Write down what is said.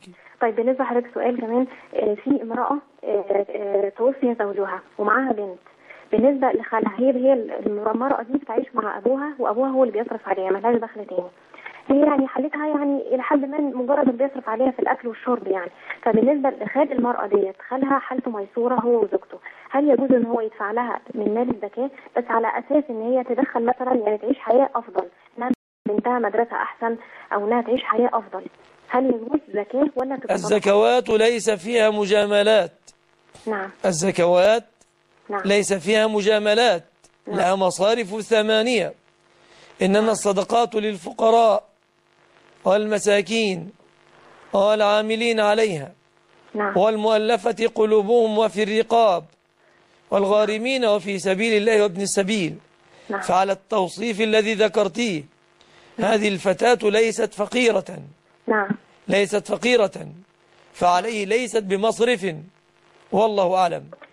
طيب بالنسبة لحضرتك سؤال كمان، في امرأة توفي زوجها ومعاها بنت، بالنسبة لخالها هي المرأة دي بتعيش مع أبوها، وأبوها هو اللي بيصرف عليها، ملهاش دخل تاني. هي يعني حالتها يعني إلى حد ما مجرد اللي بيصرف عليها في الأكل والشرب يعني. فبالنسبة لخال المرأة ديت، خالها حالته ميسورة هو وزوجته، هل يجوز إن هو يدفع لها من مال الزكاة بس على أساس إن هي تدخل مثلا يعني تعيش حياة أفضل، إنها بنتها مدرسة أحسن أو إنها تعيش حياة أفضل؟ هل يجوز زكاة ولا تبقى الزكوات ليس فيها مجاملات. نعم. الزكوات نعم. ليس فيها مجاملات. نعم. لها مصارف ثمانية، إنما الصدقات للفقراء والمساكين والعاملين عليها، نعم. والمؤلفة قلوبهم وفي الرقاب والغارمين وفي سبيل الله وابن السبيل. نعم. فعلى التوصيف الذي ذكرتيه، هذه الفتاة ليست فقيرة. نعم. ليست فقيرة، فعليه ليست بمصرف، والله أعلم.